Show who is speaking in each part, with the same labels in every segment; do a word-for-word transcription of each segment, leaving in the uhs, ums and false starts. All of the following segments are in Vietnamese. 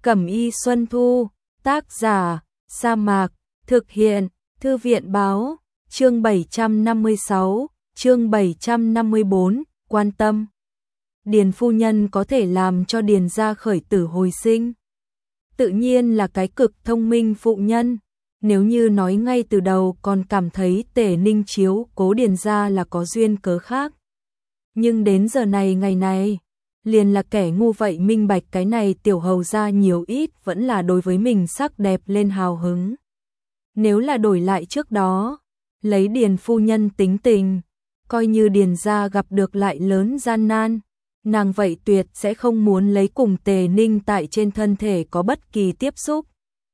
Speaker 1: Cẩm y Xuân Thu, tác giả, Sa Mạc, thực hiện, Thư viện báo, chương bảy trăm năm mươi sáu, chương bảy trăm năm mươi bốn, quan tâm. Điền phu nhân có thể làm cho Điền gia khởi tử hồi sinh. Tự nhiên là cái cực thông minh phụ nhân. Nếu như nói ngay từ đầu còn cảm thấy Tề Ninh chiếu cố Điền gia là có duyên cớ khác. Nhưng đến giờ này ngày này, liền là kẻ ngu vậy minh bạch cái này tiểu hầu gia nhiều ít vẫn là đối với mình sắc đẹp lên hào hứng. Nếu là đổi lại trước đó, lấy Điền phu nhân tính tình, coi như Điền gia gặp được lại lớn gian nan, nàng vậy tuyệt sẽ không muốn lấy cùng Tề Ninh tại trên thân thể có bất kỳ tiếp xúc.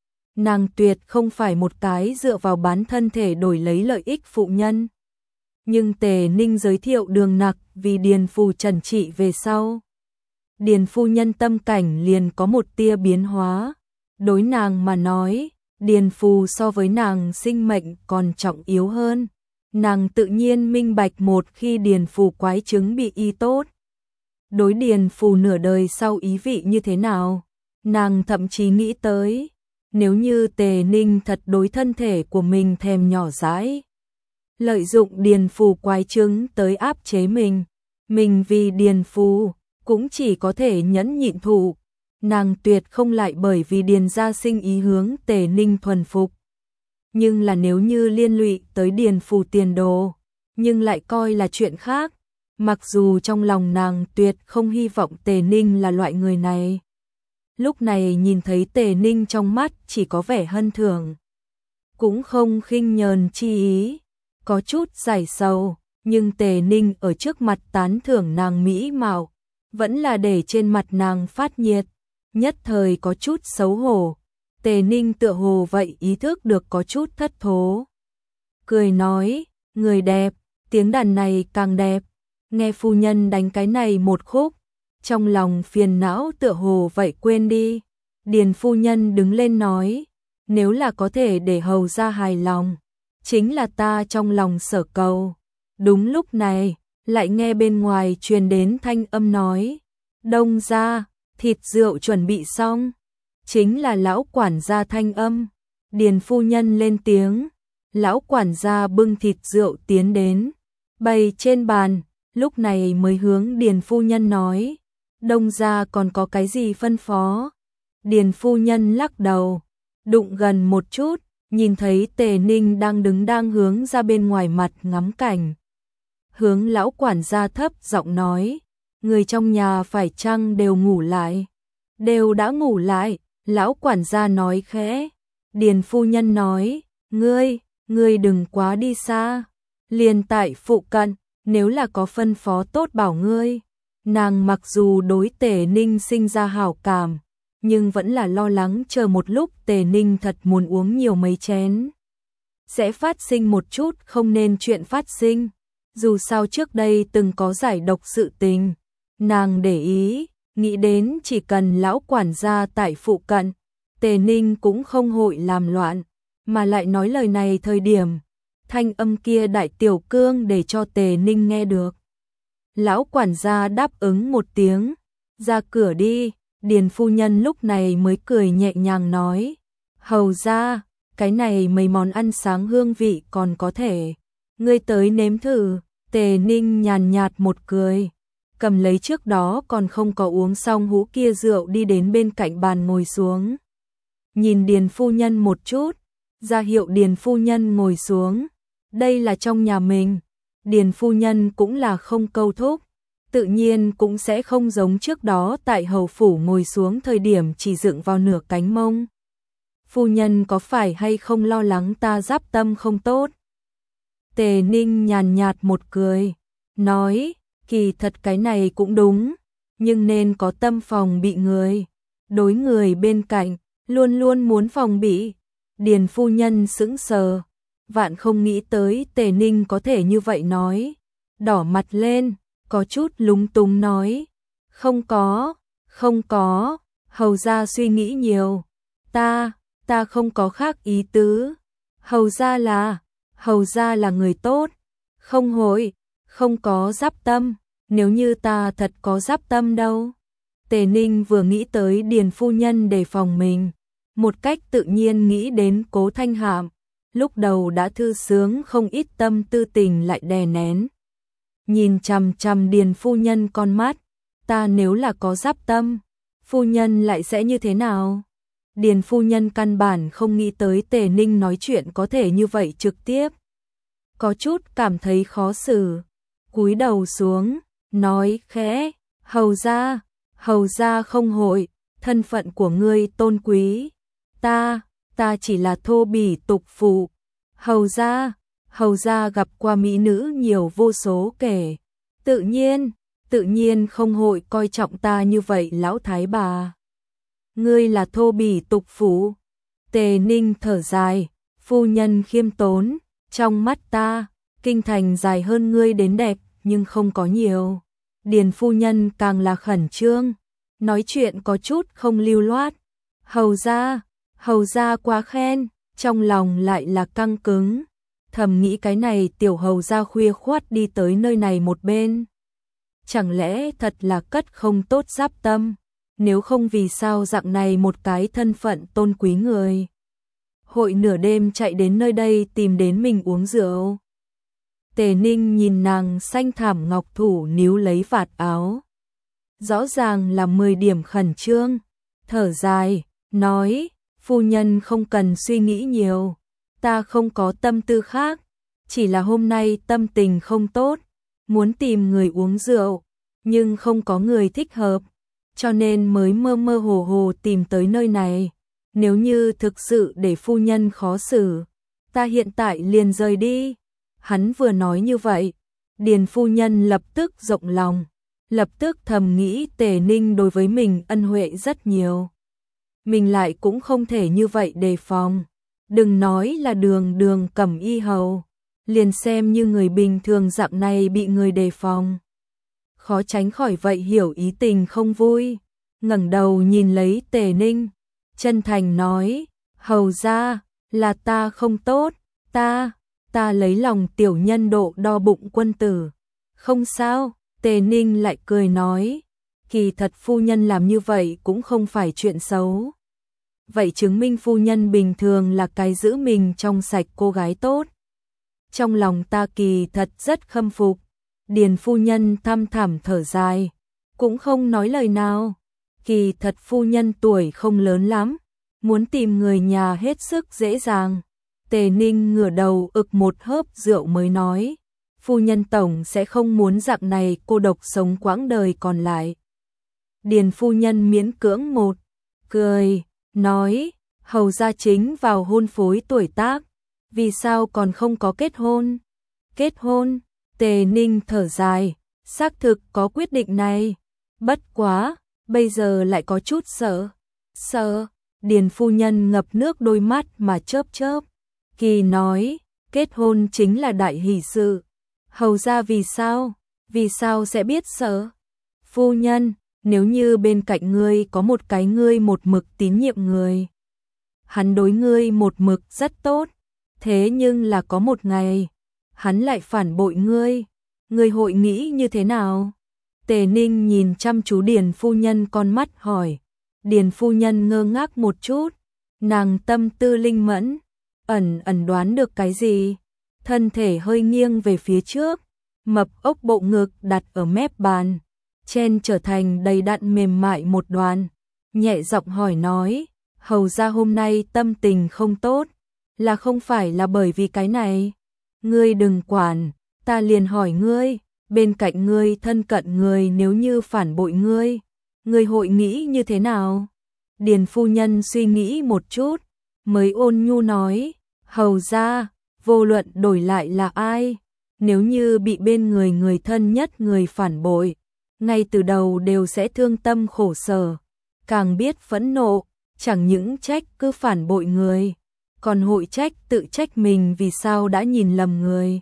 Speaker 1: Nàng tuyệt không phải một cái dựa vào bán thân thể đổi lấy lợi ích phụ nhân. Nhưng Tề Ninh giới thiệu Đường Nặc vì Điền Phù trần trị về sau, Điền phu nhân tâm cảnh liền có một tia biến hóa. Đối nàng mà nói, Điền Phù so với nàng sinh mệnh còn trọng yếu hơn. Nàng tự nhiên minh bạch một khi Điền Phù quái chứng bị y tốt, đối Điền Phù nửa đời sau ý vị như thế nào. Nàng thậm chí nghĩ tới, nếu như Tề Ninh thật đối thân thể của mình thèm nhỏ dãi, lợi dụng Điền Phù quái chứng tới áp chế mình, mình vì Điền Phù cũng chỉ có thể nhẫn nhịn thụ. Nàng tuyệt không lại bởi vì Điền gia sinh ý hướng Tề Ninh thuần phục. Nhưng là nếu như liên lụy tới Điền Phù tiền đồ, nhưng lại coi là chuyện khác. Mặc dù trong lòng nàng tuyệt không hy vọng Tề Ninh là loại người này. Lúc này nhìn thấy Tề Ninh trong mắt chỉ có vẻ hân thưởng, cũng không khinh nhờn chi ý, có chút giải sầu. Nhưng Tề Ninh ở trước mặt tán thưởng nàng mỹ mạo, vẫn là để trên mặt nàng phát nhiệt, nhất thời có chút xấu hổ. Tề Ninh tựa hồ vậy ý thức được có chút thất thố, cười nói, người đẹp, tiếng đàn này càng đẹp. Nghe phu nhân đánh cái này một khúc, trong lòng phiền não tựa hồ vậy quên đi. Điền phu nhân đứng lên nói, nếu là có thể để hầu gia hài lòng, chính là ta trong lòng sở cầu. Đúng lúc này, lại nghe bên ngoài truyền đến thanh âm nói, Đông gia, thịt rượu chuẩn bị xong. Chính là lão quản gia thanh âm. Điền phu nhân lên tiếng, lão quản gia bưng thịt rượu tiến đến, bày trên bàn, lúc này mới hướng Điền phu nhân nói, Đông gia còn có cái gì phân phó. Điền phu nhân lắc đầu, đụng gần một chút, nhìn thấy Tề Ninh đang đứng đang hướng ra bên ngoài mặt ngắm cảnh. Hướng lão quản gia thấp giọng nói, người trong nhà phải chăng đều ngủ lại? Đều đã ngủ lại, lão quản gia nói khẽ. Điền phu nhân nói, ngươi, ngươi đừng quá đi xa, liền tại phụ cận, nếu là có phân phó tốt bảo ngươi. Nàng mặc dù đối Tề Ninh sinh ra hảo cảm, nhưng vẫn là lo lắng chờ một lúc Tề Ninh thật muốn uống nhiều mấy chén, sẽ phát sinh một chút không nên chuyện phát sinh. Dù sao trước đây từng có giải độc sự tình, nàng để ý, nghĩ đến chỉ cần lão quản gia tại phụ cận, Tề Ninh cũng không hội làm loạn. Mà lại nói lời này thời điểm, thanh âm kia đại tiểu cương để cho Tề Ninh nghe được. Lão quản gia đáp ứng một tiếng, ra cửa đi. Điền phu nhân lúc này mới cười nhẹ nhàng nói, hầu gia, cái này mấy món ăn sáng hương vị còn có thể, ngươi tới nếm thử. Tề Ninh nhàn nhạt một cười, cầm lấy trước đó còn không có uống xong hũ kia rượu đi đến bên cạnh bàn ngồi xuống. Nhìn Điền phu nhân một chút, ra hiệu Điền phu nhân ngồi xuống. Đây là trong nhà mình, Điền phu nhân cũng là không câu thúc, tự nhiên cũng sẽ không giống trước đó tại hầu phủ ngồi xuống thời điểm chỉ dựng vào nửa cánh mông. Phu nhân có phải hay không lo lắng ta giáp tâm không tốt? Tề Ninh nhàn nhạt một cười, nói, kỳ thật cái này cũng đúng, nhưng nên có tâm phòng bị người. Đối người bên cạnh, luôn luôn muốn phòng bị. Điền phu nhân sững sờ, vạn không nghĩ tới Tề Ninh có thể như vậy nói. Đỏ mặt lên, có chút lúng túng nói, không có, không có, hầu gia suy nghĩ nhiều. Ta, ta không có khác ý tứ. Hầu gia là... Hầu gia là người tốt, không hội, không có giáp tâm. Nếu như ta thật có giáp tâm đâu? Tề Ninh vừa nghĩ tới Điền phu nhân đề phòng mình, một cách tự nhiên nghĩ đến Cố Thanh Hạm, lúc đầu đã thư sướng không ít tâm tư tình lại đè nén. Nhìn chằm chằm Điền phu nhân con mắt, ta nếu là có giáp tâm, phu nhân lại sẽ như thế nào? Điền phu nhân căn bản không nghĩ tới Tề Ninh nói chuyện có thể như vậy trực tiếp. Có chút cảm thấy khó xử, cúi đầu xuống, nói khẽ, hầu gia, hầu gia không hội, thân phận của ngươi tôn quý, ta, ta chỉ là thô bỉ tục phụ, hầu gia, hầu gia gặp qua mỹ nữ nhiều vô số kể, tự nhiên, tự nhiên không hội coi trọng ta như vậy lão thái bà. Ngươi là thô bỉ tục phụ. Tề Ninh thở dài, phu nhân khiêm tốn, trong mắt ta, kinh thành dài hơn ngươi đến đẹp, nhưng không có nhiều. Điền phu nhân càng là khẩn trương, nói chuyện có chút không lưu loát. Hầu gia, hầu gia quá khen, trong lòng lại là căng cứng. Thầm nghĩ cái này tiểu hầu gia khuya khoát đi tới nơi này một bên. Chẳng lẽ thật là cất không tốt giáp tâm, nếu không vì sao dạng này một cái thân phận tôn quý người. Hội nửa đêm chạy đến nơi đây tìm đến mình uống rượu. Tề Ninh nhìn nàng xanh thảm ngọc thủ níu lấy vạt áo. Rõ ràng là mười điểm khẩn trương, thở dài, nói, phu nhân không cần suy nghĩ nhiều, ta không có tâm tư khác, chỉ là hôm nay tâm tình không tốt, muốn tìm người uống rượu, nhưng không có người thích hợp, cho nên mới mơ mơ hồ hồ tìm tới nơi này. Nếu như thực sự để phu nhân khó xử, ta hiện tại liền rời đi. Hắn vừa nói như vậy, Điền phu nhân lập tức rộng lòng, lập tức thầm nghĩ Tề Ninh đối với mình ân huệ rất nhiều. Mình lại cũng không thể như vậy đề phòng. Đừng nói là đường đường cẩm y hầu, liền xem như người bình thường dạng này bị người đề phòng. Khó tránh khỏi vậy hiểu ý tình không vui, ngẩng đầu nhìn lấy Tề Ninh, chân thành nói, hầu gia, là ta không tốt, ta, ta lấy lòng tiểu nhân độ đo bụng quân tử. Không sao, Tề Ninh lại cười nói, kỳ thật phu nhân làm như vậy cũng không phải chuyện xấu. Vậy chứng minh phu nhân bình thường là cái giữ mình trong sạch cô gái tốt. Trong lòng ta kỳ thật rất khâm phục. Điền phu nhân thăm thẳm thở dài, cũng không nói lời nào. Kỳ thật phu nhân tuổi không lớn lắm, muốn tìm người nhà hết sức dễ dàng. Tề Ninh ngửa đầu ực một hớp rượu mới nói, phu nhân tổng sẽ không muốn dạng này cô độc sống quãng đời còn lại. Điền phu nhân miễn cưỡng một cười, nói, hầu gia chính vào hôn phối tuổi tác, vì sao còn không có kết hôn? Kết hôn? Tề Ninh thở dài, xác thực có quyết định này, bất quá, bây giờ lại có chút sợ. Sợ? Điền phu nhân ngập nước đôi mắt mà chớp chớp. Kỳ nói, kết hôn chính là đại hỷ sự. Hầu gia vì sao? Vì sao sẽ biết sợ? Phu nhân, nếu như bên cạnh ngươi có một cái ngươi một mực tín nhiệm người, hắn đối ngươi một mực rất tốt, thế nhưng là có một ngày, hắn lại phản bội ngươi, ngươi hội nghĩ như thế nào? Tề Ninh nhìn chăm chú Điền phu nhân con mắt hỏi. Điền phu nhân ngơ ngác một chút, nàng tâm tư linh mẫn, ẩn ẩn đoán được cái gì, thân thể hơi nghiêng về phía trước, mập ốc bộ ngực đặt ở mép bàn, chen trở thành đầy đặn mềm mại một đoàn, nhẹ giọng hỏi nói, hầu ra hôm nay tâm tình không tốt, là không phải là bởi vì cái này? Ngươi đừng quản, ta liền hỏi ngươi, bên cạnh ngươi thân cận người nếu như phản bội ngươi, ngươi hội nghĩ như thế nào? Điền phu nhân suy nghĩ một chút, mới ôn nhu nói, hầu ra, vô luận đổi lại là ai, nếu như bị bên người người thân nhất người phản bội, ngay từ đầu đều sẽ thương tâm khổ sở, càng biết phẫn nộ, chẳng những trách cứ phản bội người, còn hội trách tự trách mình vì sao đã nhìn lầm người.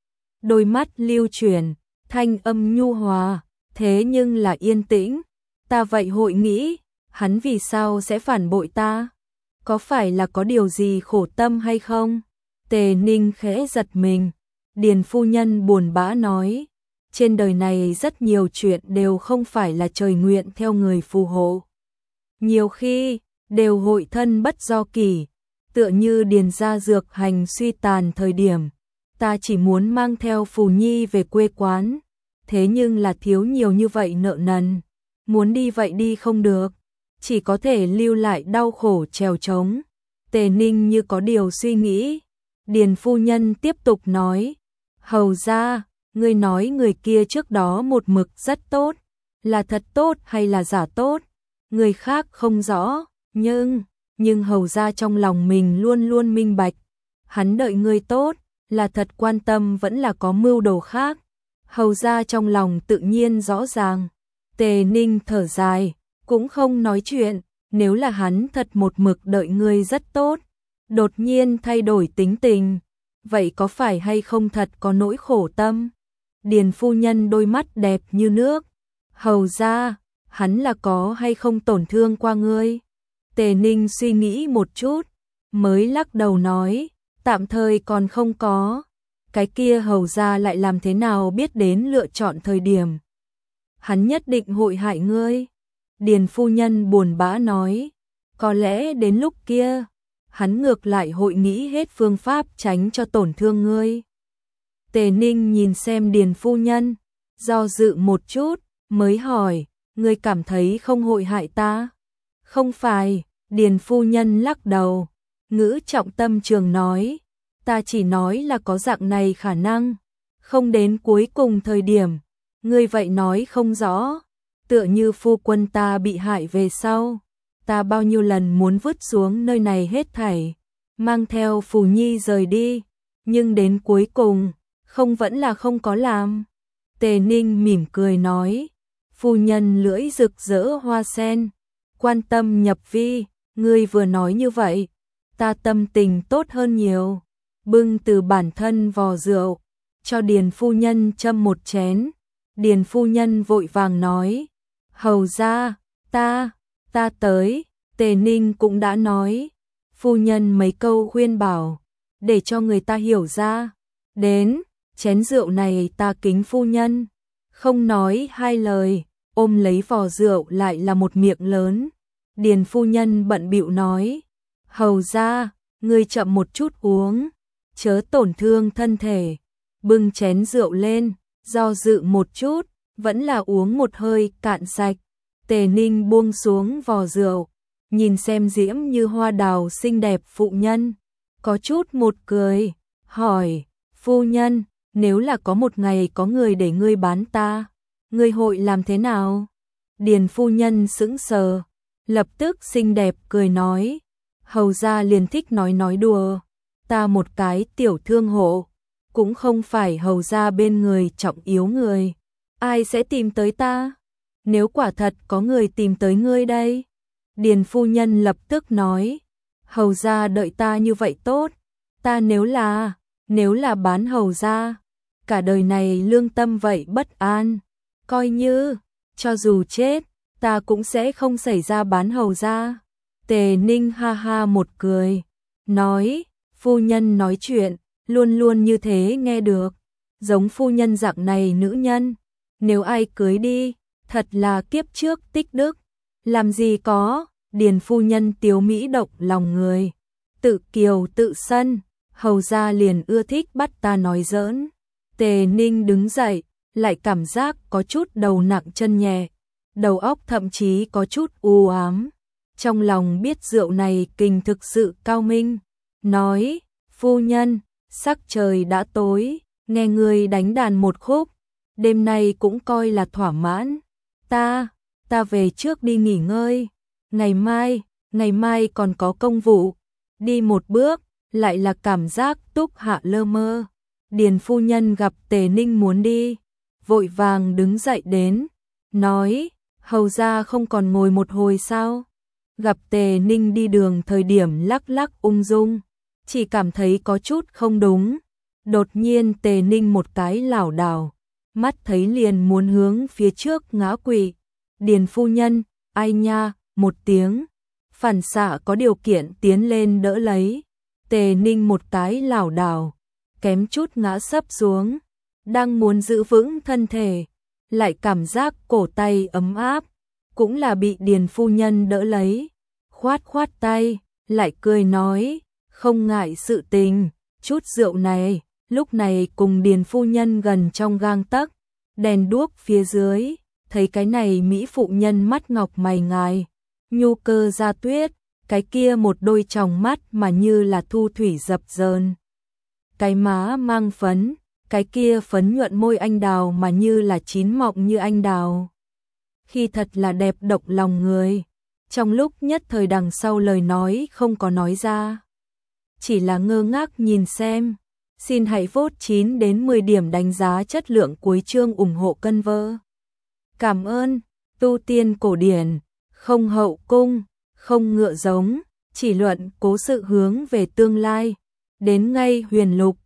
Speaker 1: Đôi mắt lưu chuyển, thanh âm nhu hòa, thế nhưng là yên tĩnh, ta vậy hội nghĩ, hắn vì sao sẽ phản bội ta? Có phải là có điều gì khổ tâm hay không? Tề Ninh khẽ giật mình, Điền phu nhân buồn bã nói, trên đời này rất nhiều chuyện đều không phải là trời nguyện theo người phù hộ. Nhiều khi, đều hội thân bất do kỳ, tựa như điền gia dược hành suy tàn thời điểm. Ta chỉ muốn mang theo Phù Nhi về quê quán, thế nhưng là thiếu nhiều như vậy nợ nần, muốn đi vậy đi không được, chỉ có thể lưu lại đau khổ trèo trống. Tề Ninh như có điều suy nghĩ, Điền phu nhân tiếp tục nói, hầu ra, ngươi nói người kia trước đó một mực rất tốt, là thật tốt hay là giả tốt, người khác không rõ, nhưng, nhưng hầu ra trong lòng mình luôn luôn minh bạch, hắn đợi ngươi tốt, là thật quan tâm vẫn là có mưu đồ khác, hầu ra trong lòng tự nhiên rõ ràng. Tề Ninh thở dài, cũng không nói chuyện, nếu là hắn thật một mực đợi ngươi rất tốt, đột nhiên thay đổi tính tình, vậy có phải hay không thật có nỗi khổ tâm? Điền phu nhân đôi mắt đẹp như nước, hầu ra, hắn là có hay không tổn thương qua ngươi? Tề Ninh suy nghĩ một chút, mới lắc đầu nói, tạm thời còn không có, cái kia hầu ra lại làm thế nào biết đến lựa chọn thời điểm. Hắn nhất định hội hại ngươi. Điền phu nhân buồn bã nói, có lẽ đến lúc kia, hắn ngược lại hội nghĩ hết phương pháp tránh cho tổn thương ngươi. Tề Ninh nhìn xem Điền phu nhân, do dự một chút, mới hỏi, ngươi cảm thấy không hội hại ta? Không phải, Điền phu nhân lắc đầu, ngữ trọng tâm trường nói, ta chỉ nói là có dạng này khả năng, không đến cuối cùng thời điểm, ngươi vậy nói không rõ, tựa như phu quân ta bị hại về sau, ta bao nhiêu lần muốn vứt xuống nơi này hết thảy, mang theo Phù Nhi rời đi, nhưng đến cuối cùng, không vẫn là không có làm. Tề Ninh mỉm cười nói, phu nhân lưỡi rực rỡ hoa sen, quan tâm nhập vi, ngươi vừa nói như vậy, ta tâm tình tốt hơn nhiều, bưng từ bản thân vò rượu, cho Điền phu nhân châm một chén. Điền phu nhân vội vàng nói, hầu ra, ta, ta tới. Tề Ninh cũng đã nói, phu nhân mấy câu khuyên bảo, để cho người ta hiểu ra, đến, chén rượu này ta kính phu nhân, không nói hai lời, ôm lấy vò rượu lại là một miệng lớn. Điền phu nhân bận bịu nói, hầu ra, ngươi chậm một chút uống, chớ tổn thương thân thể, bưng chén rượu lên, do dự một chút, vẫn là uống một hơi cạn sạch. Tề Ninh buông xuống vò rượu, nhìn xem diễm như hoa đào xinh đẹp phụ nhân, có chút một cười, hỏi, phu nhân, nếu là có một ngày có người để ngươi bán ta, ngươi hội làm thế nào? Điền phu nhân sững sờ, lập tức xinh đẹp cười nói, hầu ra liền thích nói nói đùa, ta một cái tiểu thương hộ, cũng không phải hầu ra bên người trọng yếu người, ai sẽ tìm tới ta? Nếu quả thật có người tìm tới ngươi đây? Điền phu nhân lập tức nói, hầu ra đợi ta như vậy tốt, ta nếu là, nếu là bán hầu ra, cả đời này lương tâm vậy bất an, coi như, cho dù chết, ta cũng sẽ không xảy ra bán hầu ra. Tề Ninh ha ha một cười, nói, phu nhân nói chuyện, luôn luôn như thế nghe được, giống phu nhân dạng này nữ nhân, nếu ai cưới đi, thật là kiếp trước tích đức, làm gì có. Điền phu nhân tiếu mỹ động lòng người, tự kiều tự sân, hầu ra liền ưa thích bắt ta nói giỡn. Tề Ninh đứng dậy, lại cảm giác có chút đầu nặng chân nhẹ, đầu óc thậm chí có chút u ám, trong lòng biết rượu này kinh thực sự cao minh, nói, phu nhân, sắc trời đã tối, nghe người đánh đàn một khúc, đêm nay cũng coi là thỏa mãn, ta, ta về trước đi nghỉ ngơi. Ngày mai, ngày mai còn có công vụ, đi một bước, lại là cảm giác túc hạ lơ mơ. Điền phu nhân gặp Tề Ninh muốn đi, vội vàng đứng dậy đến, nói, hầu ra không còn ngồi một hồi sao? Gặp Tề Ninh đi đường thời điểm lắc lắc ung dung, chỉ cảm thấy có chút không đúng. Đột nhiên Tề Ninh một cái lảo đảo, mắt thấy liền muốn hướng phía trước ngã quỵ. Điền phu nhân, ai nha, một tiếng, phản xạ có điều kiện tiến lên đỡ lấy. Tề Ninh một cái lảo đảo, kém chút ngã sấp xuống. đang muốn giữ vững thân thể, lại cảm giác cổ tay ấm áp, cũng là bị Điền phu nhân đỡ lấy, khoát khoát tay, lại cười nói, không ngại sự tình, chút rượu này, lúc này cùng Điền phu nhân gần trong gang tấc, đèn đuốc phía dưới, thấy cái này mỹ phụ nhân mắt ngọc mày ngài, nhu cơ da tuyết, cái kia một đôi tròng mắt mà như là thu thủy dập dờn. Cái má mang phấn, cái kia phấn nhuận môi anh đào mà như là chín mọng như anh đào. Khi thật là đẹp độc lòng người, trong lúc nhất thời đằng sau lời nói không có nói ra. Chỉ là ngơ ngác nhìn xem, xin hãy vote chín đến mười điểm đánh giá chất lượng cuối chương ủng hộ cân vơ. Cảm ơn, tu tiên cổ điển, không hậu cung, không ngựa giống, chỉ luận cố sự hướng về tương lai, đến ngay huyền lục,